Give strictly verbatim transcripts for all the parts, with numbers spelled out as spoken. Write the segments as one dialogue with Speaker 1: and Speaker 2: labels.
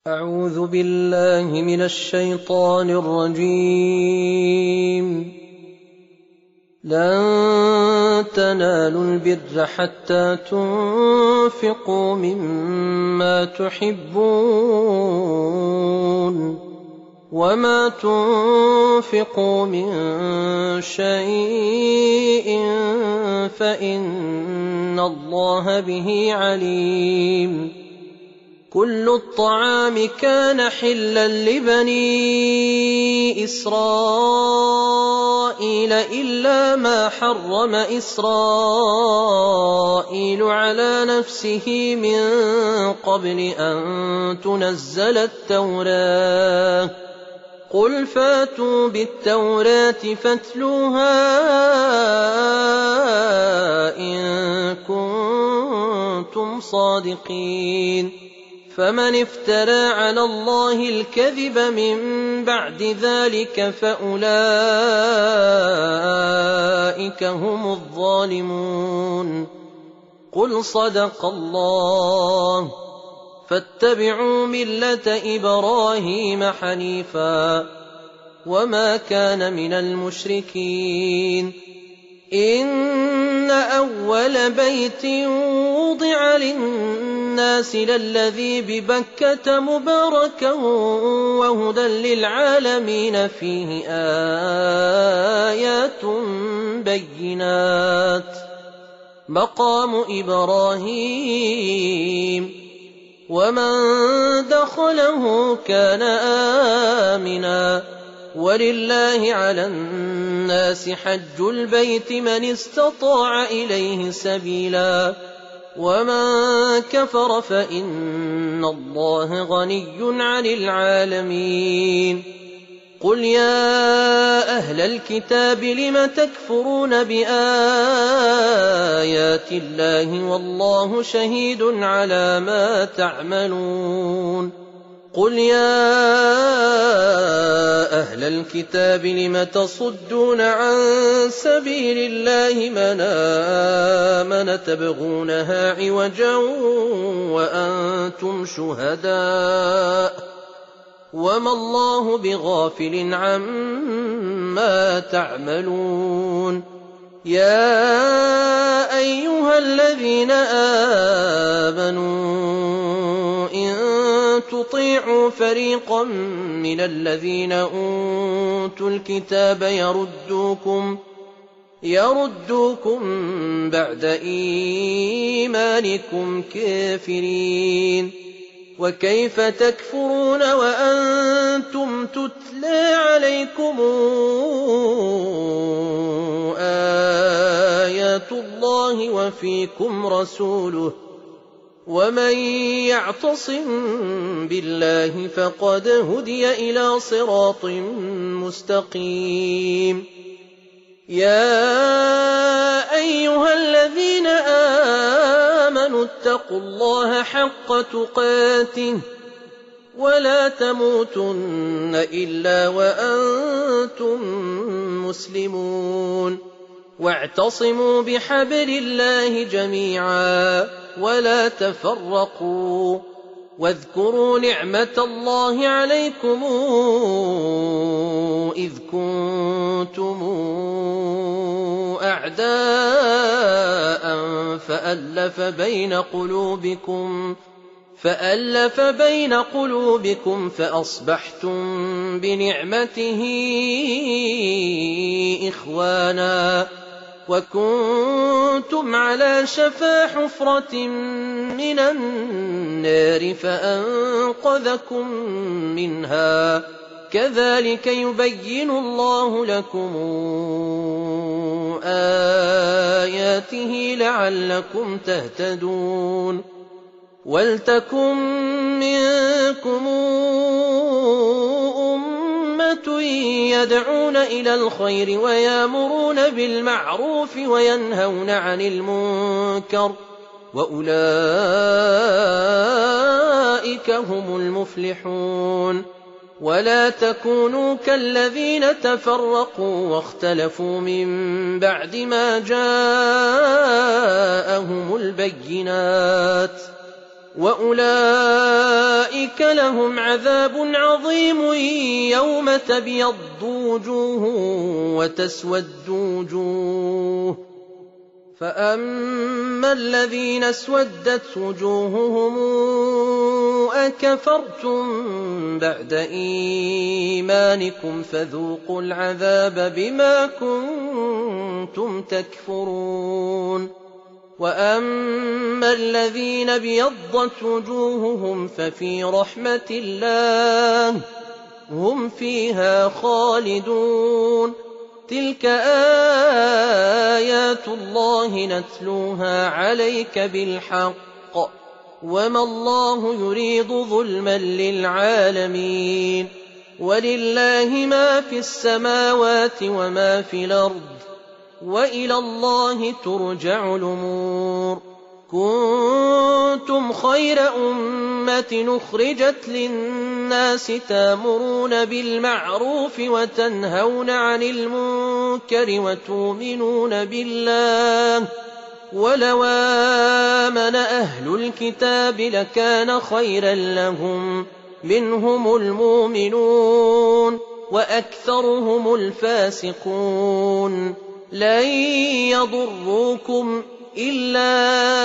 Speaker 1: أعوذ بالله من الشيطان الرجيم. لن تنالوا البر حتى تنفقوا مما تحبون وما تنفقوا من شيء فإن الله به عليم. كل الطعام كان حلا لبني إسرائيل إلا ما حرم إسرائيل على نفسه من قبل أن تنزل التوراة. قل فاتوا بالتوراة فاتلوها إن كنتم صادقين. فمن افترى على الله الكذب من بعد ذلك فأولئك هم الظالمون. قل صدق الله. فاتبعوا ملة إبراهيم حنيفا وما كان من المشركين. إن أول بيت وضع للناس للذي ببكة مباركا وهدى للعالمين فيه آيات بينات مقام إبراهيم ومن دخله كان آمنا. ولله على الناس حج البيت من استطاع إليه سبيلا ومن كفر فإن الله غني عن العالمين. قل يا أهل الكتاب لم تكفرون بآيات الله والله شهيد على ما تعملون. قل يا أهل الكتاب لم تصدون عن سبيل الله من آمن تبغونها عوجا وأنتم شهداء وما الله بغافل عما تعملون. يا أيها الذين آمنوا إن تطيعوا فريقا من الذين أوتوا الكتاب يردوكم يردوكم بعد إيمانكم كافرين. وكيف تكفرون وأنتم تتلى عليكم آيات الله وفيكم رسوله ومن يعتصم بالله فقد هدي إلى صراط مستقيم. يا أيها الذين آمنوا اتقوا الله حق تقاته ولا تموتن إلا وأنتم مسلمون. واعتصموا بحبل الله جميعا ولا تفرقوا. واذكروا نعمة الله عليكم إذ كنتم أعداء فألف بين قلوبكم فألف بين قلوبكم فأصبحتم بنعمته إخوانا وكنتم على شفا حفرة من النار فأنقذكم منها. كذلك يبين الله لكم آياته لعلكم تهتدون. ولتكن منكم أمة يدعون إلى الخير ويأمرون بالمعروف وينهون عن المنكر وأولئك هم المفلحون. ولا تكونوا كالذين تفرقوا واختلفوا من بعد ما جاءهم البينات وأولئك أولئك لهم عذاب عظيم يوم تبيض وجوه وتسود وجوه فأما الذين اسودت وجوههم أكفرتم بعد إيمانكم فذوقوا العذاب بما كنتم تكفرون وأما الذين ابيضت وجوههم ففي رحمة الله هم فيها خالدون تلك آيات الله نتلوها عليك بالحق وما الله يريد ظلما للعالمين ولله ما في السماوات وما في الأرض وإلى الله ترجع الأمور كنتم خير أمة أخرجت للناس تأمرون بالمعروف وتنهون عن المنكر وتؤمنون بالله ولو آمن أهل الكتاب لكان خيرا لهم منهم المؤمنون وأكثرهم الفاسقون لن يضروكم إلا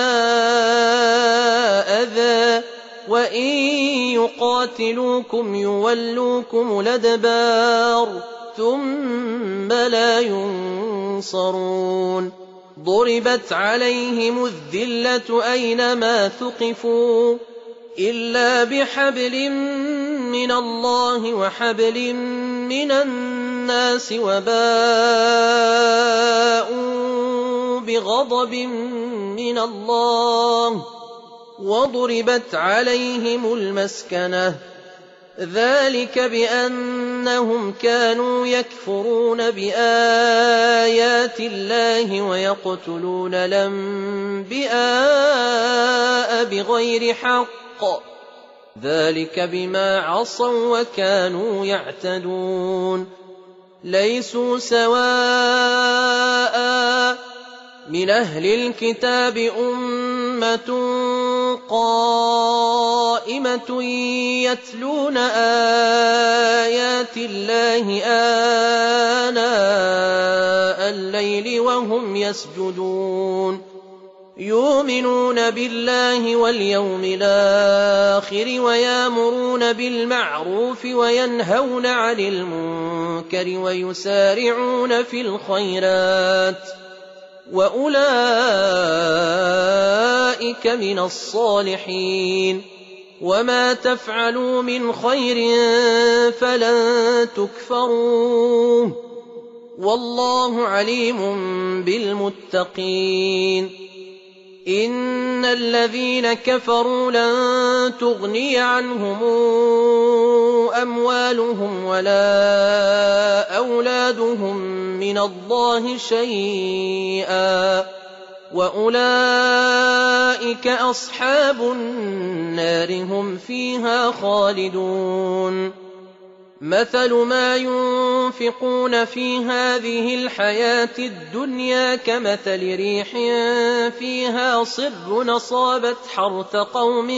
Speaker 1: أذى وإن يقاتلوكم يولوكم الأدبار ثم لا ينصرون ضربت عليهم الذلة أينما ثقفوا إلا بحبل من الله وحبل من الناس وباءوا بغضب من الله وضربت عليهم المسكنة ذلك بأنهم كانوا يكفرون بآيات الله ويقتلون الأنبياء بغير حق ذلك بما عصوا وكانوا يعتدون ليسوا سواء من أهل الكتاب أمة قائمة يتلون آيات الله آناء الليل وهم يسجدون يؤمنون بالله واليوم الآخر ويأمرون بالمعروف وينهون عن المنكر ويسارعون في الخيرات وأولئك من الصالحين وما تفعلوا من خير فلن تكفروه والله عليم بالمتقين إن الذين كفروا لن تغني عنهم أموالهم ولا أولادهم من الله شيئا وأولئك أصحاب النار هم فيها خالدون مثل ما ينفقون في هذه الحياة الدنيا كمثل ريح فيها صر أصابت حرث قوم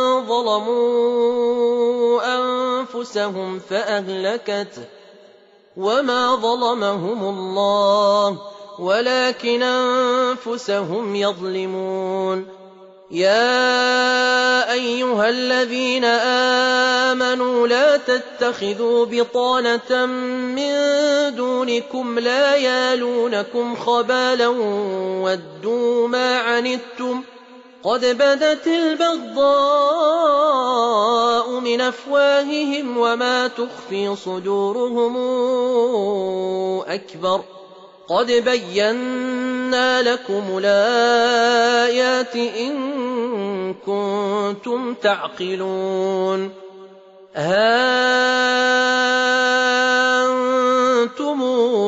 Speaker 1: ظلموا أنفسهم فأهلكته وما ظلمهم الله ولكن أنفسهم يظلمون يا أيها الذين آمنوا لا تتخذوا بطانة من دونكم لا يالونكم خبالا ودوا ما عنتم قد بدت البغضاء من أفواههم وما تخفي صدورهم أكبر قد بينا لكم الآيات إن كنتم تعقلون ها أنتم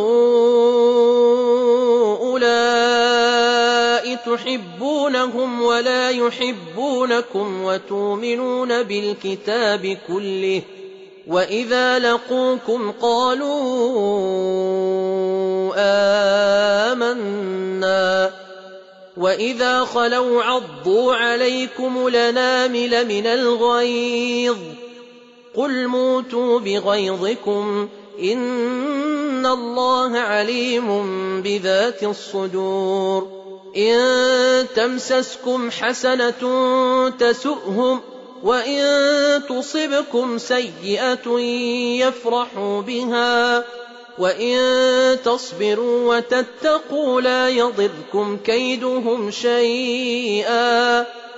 Speaker 1: أولئك تحبونهم ولا يحبونكم وتؤمنون بالكتاب كله وإذا لقوكم قالوا آمنا وإذا خلوا عضوا عليكم الأنامل من الغيظ قل موتوا بغيظكم إن الله عليم بذات الصدور إن تمسسكم حسنة تسؤهم وإن تصبكم سيئة يفرحوا بها وإن تصبروا وتتقوا لا يضركم كيدهم شيئا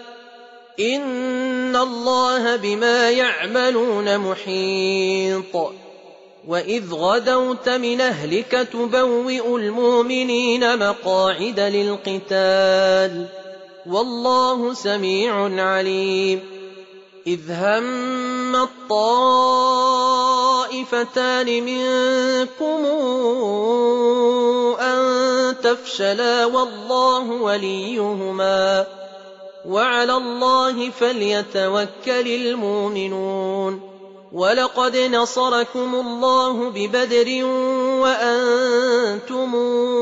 Speaker 1: إن الله بما يعملون محيط وإذ غدوت من أهلك تبوئ المؤمنين مقاعد للقتال والله سميع عليم إذ هم الطائفتان منكم أن تفشلا والله وليهما وعلى الله فليتوكل المؤمنون ولقد نصركم الله ببدر وأنتم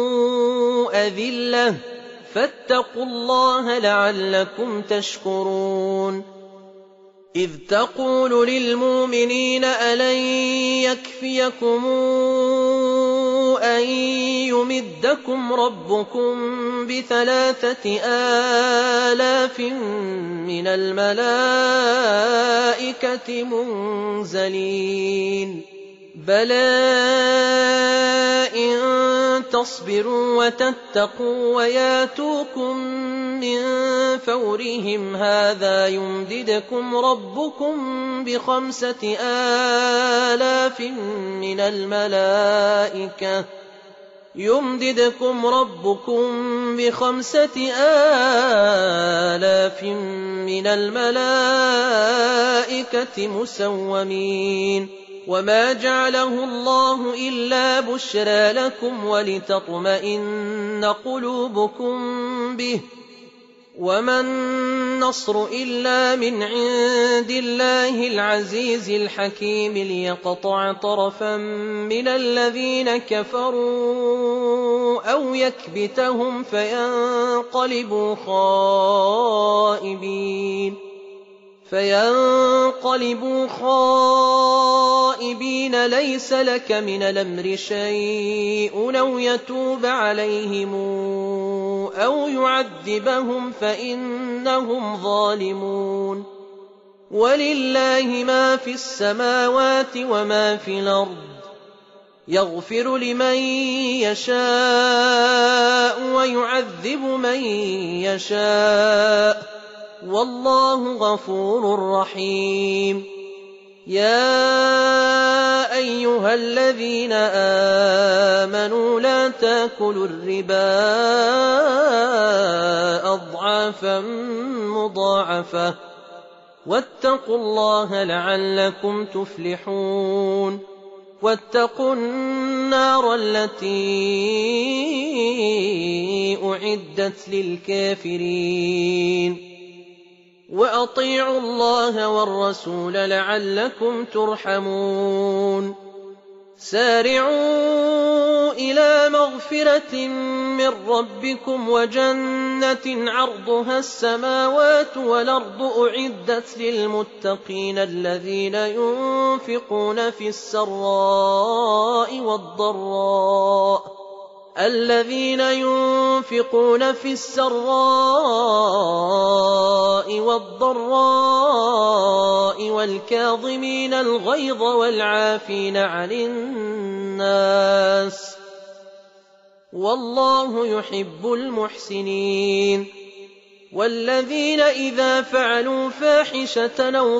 Speaker 1: أذلة فاتقوا الله لعلكم تشكرون إذ تقول للمؤمنين ألن يكفيكم أن يمدكم ربكم بثلاثة آلاف من الملائكة منزلين بلى إن تصبروا وتتقوا وياتوكم من فورهم هذا يمددكم ربكم بخمسة آلاف من الملائكة يمددكم ربكم بخمسة آلاف من الملائكة مسومين وما جعله الله إلا بشرى لكم ولتطمئن قلوبكم به وما النصر إلا من عند الله العزيز الحكيم ليقطع طرفا من الذين كفروا أو يكبتهم فينقلبوا خائبين فينقلبوا خائبين ليس لك من الأمر شيء أو يتوب عليهم أو يعذبهم فإنهم ظالمون ولله ما في السماوات وما في الأرض يغفر لمن يشاء ويعذب من يشاء والله غفور رحيم يا أيها الذين آمنوا لا تأكلوا الربا أضعافا مضاعفة واتقوا الله لعلكم تفلحون واتقوا النار التي أعدت للكافرين وأطيعوا الله والرسول لعلكم ترحمون سارعوا إلى مغفرة من ربكم وجنة عرضها السماوات والأرض أعدت للمتقين الذين ينفقون في السراء والضراء الذين ينفقون في السراء والضراء والكاظمين الغيظ والعافين عن الناس والله يحب المحسنين والذين إذا فعلوا فاحشة أو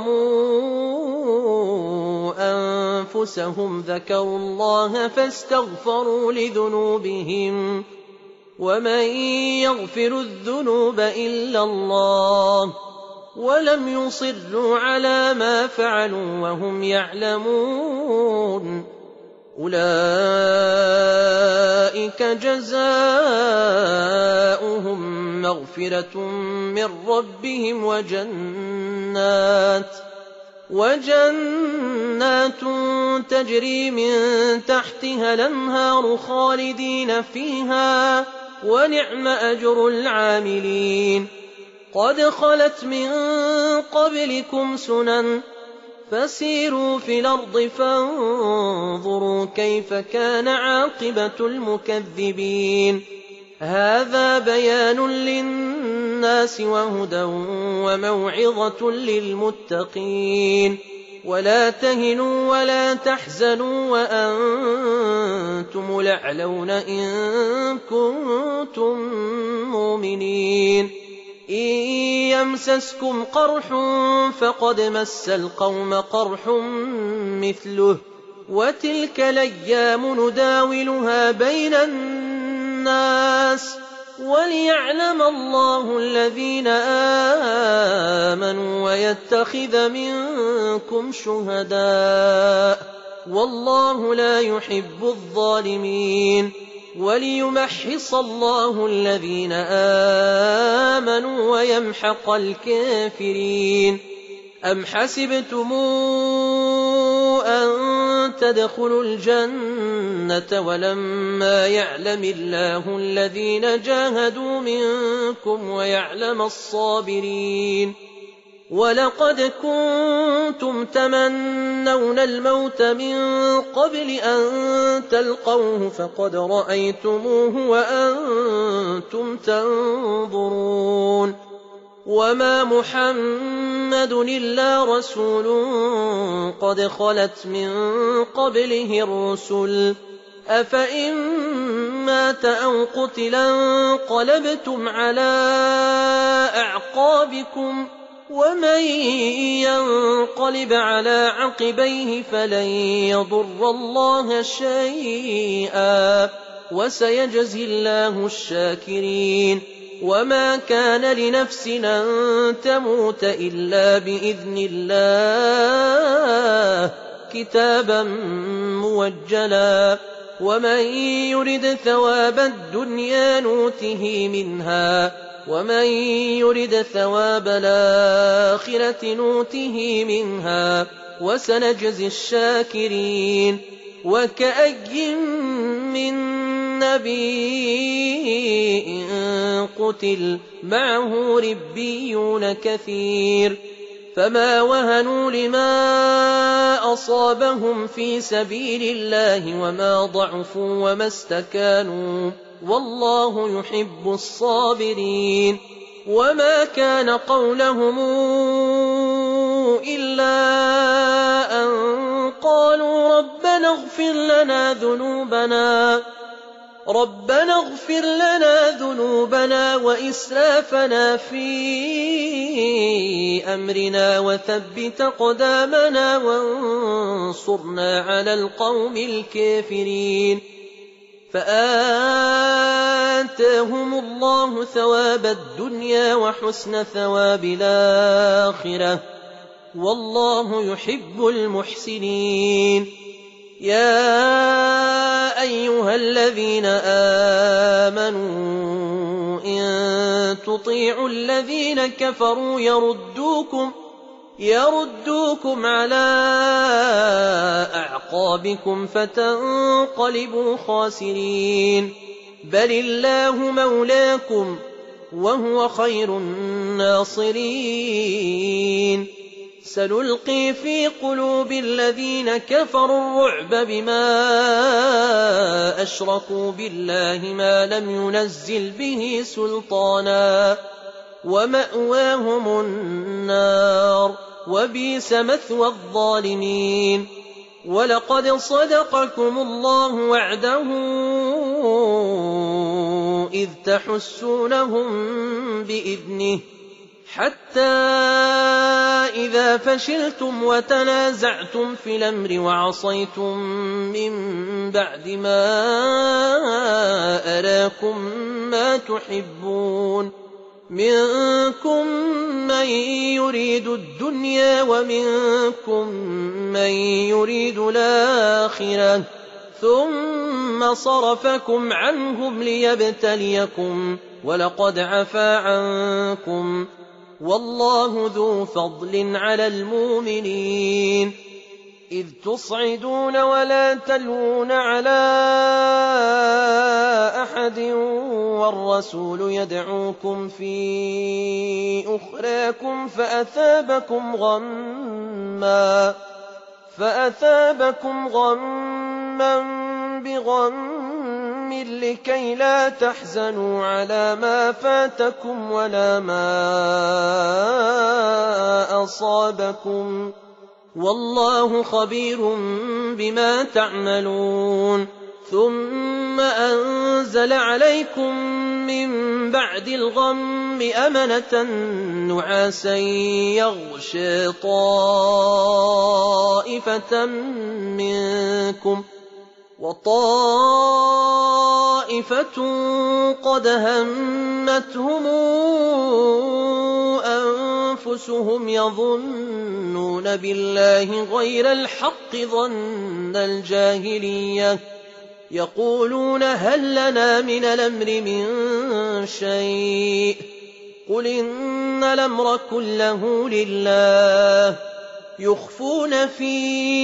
Speaker 1: ظلموا أنفسهم ذكروا الله فاستغفروا لذنوبهم ومن يغفر الذنوب إلا الله ولم يصروا على ما فعلوا وهم يعلمون أولئك جزاؤهم مغفرة من ربهم وجنات وجنات تجري من تحتها الأنهار خالدين فيها ونعم أجر العاملين قد خلت من قبلكم سنن فسيروا في الأرض فانظروا كيف كان عاقبة المكذبين هذا بيان للناس وهدى وموعظة للمتقين ولا تهنوا ولا تحزنوا وأنتم الأعلون إن كنتم مؤمنين إن يمسسكم قرح فقد مس القوم قرح مثله وتلك الأيام نداولها بين الناس وليعلم الله الذين آمنوا ويتخذ منكم شهداء والله لا يحب الظالمين وليمحص الله الذين آمنوا ويمحق الكافرين أم حسبتم أن تدخلوا الجنة ولما يعلم الله الذين جاهدوا منكم ويعلم الصابرين ولقد كنتم تمنون الموت من قبل أن تلقوه فقد رأيتموه وأنتم تنظرون وما محمد إلا رسول قد خلت من قبله الرسل أفإن مات أو قتلا انقلبتم على أعقابكم ومن ينقلب على عقبيه فلن يضر الله شيئا وسيجزي الله الشاكرين وما كان لنفس أن تموت إلا بإذن الله كتابا موجلا ومن يرد ثواب الدنيا نوته منها ومن يرد ثواب الآخرة نوته منها وسنجزي الشاكرين وكأي من نبي قتل معه ربيون كثير فما وهنوا لما أصابهم في سبيل الله وما ضعفوا وما استكانوا والله يحب الصابرين وما كان قولهم إلا أن قالوا ربنا اغفر لنا ذنوبنا ربنا اغفر لنا ذنوبنا وإسرافنا في أمرنا وثبت أقدامنا وانصرنا على القوم الكافرين فآتاهم الله ثواب الدنيا وحسن ثواب الآخرة والله يحب المحسنين يا أيها الذين آمنوا إن تطيعوا الذين كفروا يردوكم يردوكم على أعقابكم فتنقلبوا خاسرين بل الله مولاكم وهو خير الناصرين سنلقي في قلوب الذين كفروا الرعب بما أشركوا بالله ما لم ينزل به سلطانا ومأواهم النار وبئس مثوى الظالمين ولقد صدقكم الله وعده إذ تحسونهم بإذنه حتى إذا فشلتم وتنازعتم في الأمر وعصيتم من بعد ما أراكم ما تحبون منكم من يريد الدنيا ومنكم من يريد الآخرة ثم صرفكم عنهم ليبتليكم ولقد عفا عنكم والله ذو فضل على المؤمنين إذ تصعدون ولا تلوون على أحد والرسول يدعوكم في أخراكم فأثابكم غما فأثابكم غما بغم لكي لا تحزنوا على ما فاتكم ولا ما أصابكم والله خبير بما تعملون ثم أنزل عليكم من بعد الغم أمنة نعاسا يغشى طائفة منكم وطائفة قد همتهم أنفسهم يظنون بالله غير الحق ظن الجاهلية يقولون هل لنا من الأمر من شيء قل إن الأمر كله لله يخفون في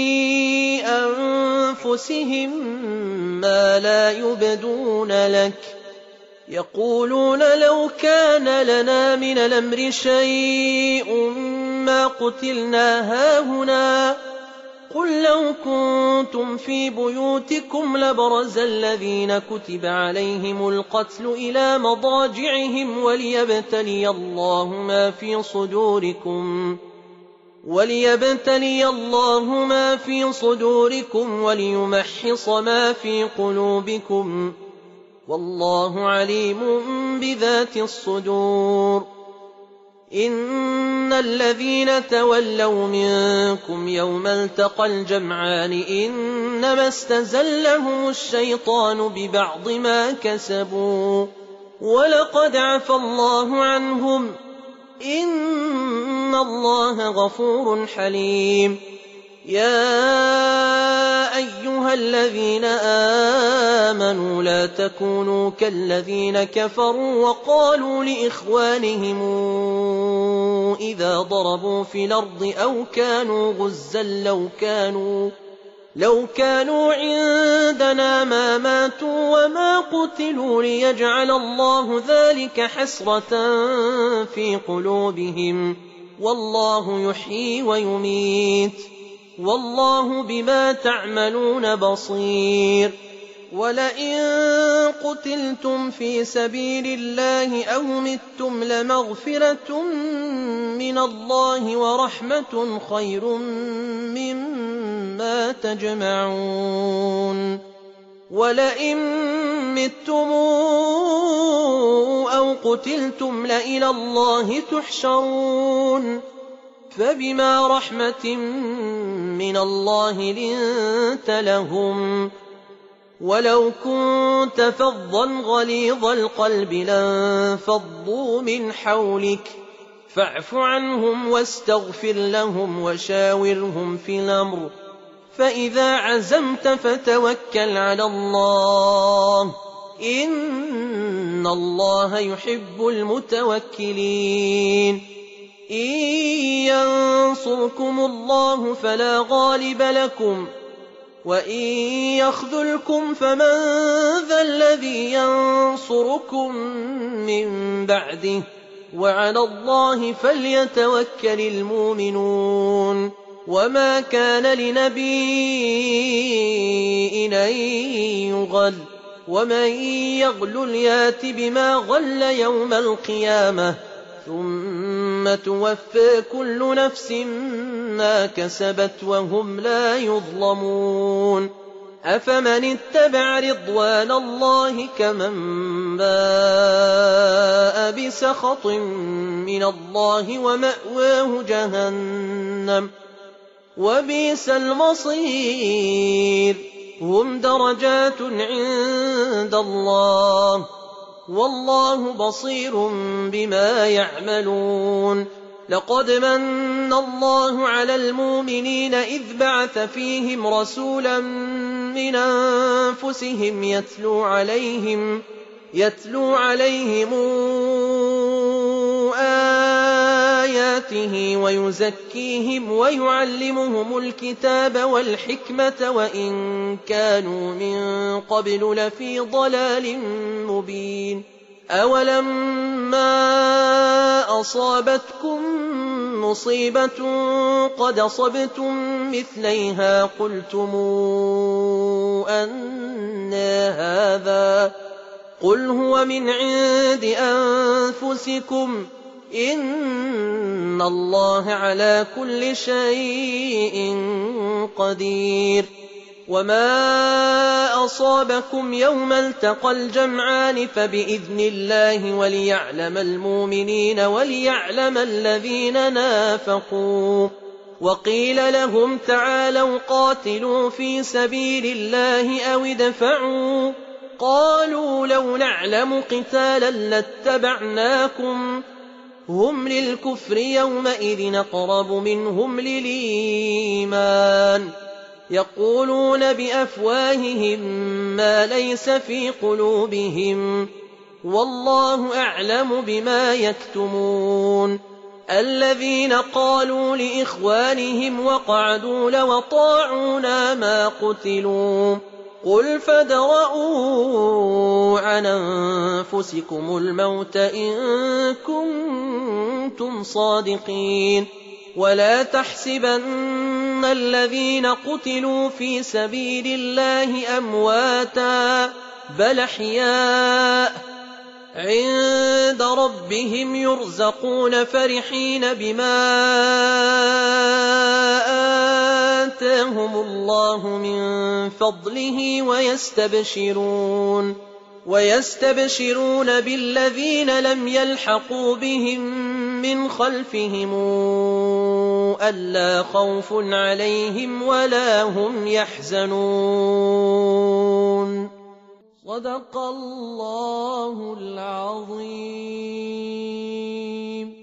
Speaker 1: أنفسهم ما لا يبدون لك يقولون لو كان لنا من الأمر شيء ما قتلنا هاهنا قل لو كنتم في بيوتكم لبرز الذين كتب عليهم القتل إلى مضاجعهم وليبتلي الله ما في صدوركم وليبتلي الله ما في صدوركم وليمحص ما في قلوبكم والله عليم بذات الصدور إن الذين تولوا منكم يوم التقى الجمعان إنما استزلهم الشيطان ببعض ما كسبوا ولقد عفى الله عنهم إن الله غفور حليم يا أيها الذين آمنوا لا تكونوا كالذين كفروا وقالوا لإخوانهم إذا ضربوا في الأرض أو كانوا غزا لو كانوا لو كانوا عندنا ما ماتوا وما قتلوا ليجعل الله ذلك حسرة في قلوبهم والله يحيي ويميت والله بما تعملون بصير ولئن قتلتم في سبيل الله أو متم لمغفرة من الله ورحمة خير مما تجمعون ولئن متم أو قتلتم لإلى الله تحشرون فبما رحمة من الله لنت لهم ولو كنت فظا غليظ القلب لانفضوا من حولك فاعف عنهم واستغفر لهم وشاورهم في الأمر فإذا عزمت فتوكل على الله إن الله يحب المتوكلين إن ينصركم الله فلا غالب لكم وإن يخذلكم فمن ذا الذي ينصركم من بعده وعلى الله فليتوكل المؤمنون وما كان لنبي أن يغل ومن يغل يات بما غل يوم القيامة ثم توفى كل نفس ما كسبت وهم لا يظلمون أفمن اتبع رضوان الله كمن باء بسخط من الله ومأواه جهنم وبئس المصير هم درجات عند الله والله بصير بما يعملون لقد من الله على المؤمنين إذ بعث فيهم رسولا من أنفسهم يتلو عليهم يتلو عليهم آيَاتِهِ وَيُزَكِّيهِمْ وَيُعَلِّمُهُمُ الْكِتَابَ وَالْحِكْمَةَ وَإِن كَانُوا مِن قَبْلُ لَفِي ضَلَالٍ مُّبِينٍ أَوَلَمَّا أَصَابَتْكُم مُّصِيبَةٌ قَدْ أَصَبْتُم مِّثْلَيْهَا قُلْتُمْ أَنَّىٰ هَٰذَا ۖ قُلْ هُوَ مِنْ عِندِ أَنفُسِكُمْ ۗ إِنَّ اللَّهَ عَلَىٰ كُلِّ شَيْءٍ قَدِيرٌ وَمَا أَصَابَكُمْ يَوْمَ الْتَقَى الْجَمْعَانِ فَبِإِذْنِ اللَّهِ وَلِيَعْلَمَ الْمُؤْمِنِينَ وَلِيَعْلَمَ الَّذِينَ نَافَقُوا وَقِيلَ لَهُمْ تَعَالَوْا قَاتِلُوا فِي سَبِيلِ اللَّهِ أَوِ ادْفَعُوا ۖ قَالُوا لَوْ نَعْلَمُ قِتَالًا لَّاتَّبَعْنَاكُمْ ۗ هُمْ لِلْكُفْرِ يَوْمَئِذٍ أَقْرَبُ مِنْهُمْ لِلْإِيمَانِ يَقُولُونَ بِأَفْوَاهِهِم مَّا لَيْسَ فِي قُلُوبِهِمْ ۗ وَاللَّهُ أَعْلَمُ بِمَا يَكْتُمُونَ الَّذِينَ قَالُوا لِإِخْوَانِهِمْ وَقَعَدُوا لَوْ أَطَاعُونَا مَا قُتِلُوا ۗ قُلْ فَادْرَءُوا عَنْ أَنفُسِكُمُ الْمَوْتَ إِن كُنتُمْ صَادِقِينَ وَلَا تَحْسَبَنَّ الَّذِينَ قُتِلُوا فِي سَبِيلِ اللَّهِ أَمْوَاتًا بَلْ أَحْيَاءٌ عِندَ رَبِّهِمْ يُرْزَقُونَ فَرِحِينَ بِمَا آتَاهُمُ اللَّهُ مِن فَضْلِهِ وَيَسْتَبْشِرُونَ وَيَسْتَبْشِرُونَ بِالَّذِينَ لَمْ يَلْحَقُوا بِهِم مِّنْ خَلْفِهِمْ أَلَّا خَوْفٌ عَلَيْهِمْ وَلَا هُمْ يَحْزَنُونَ صدق الله العظيم.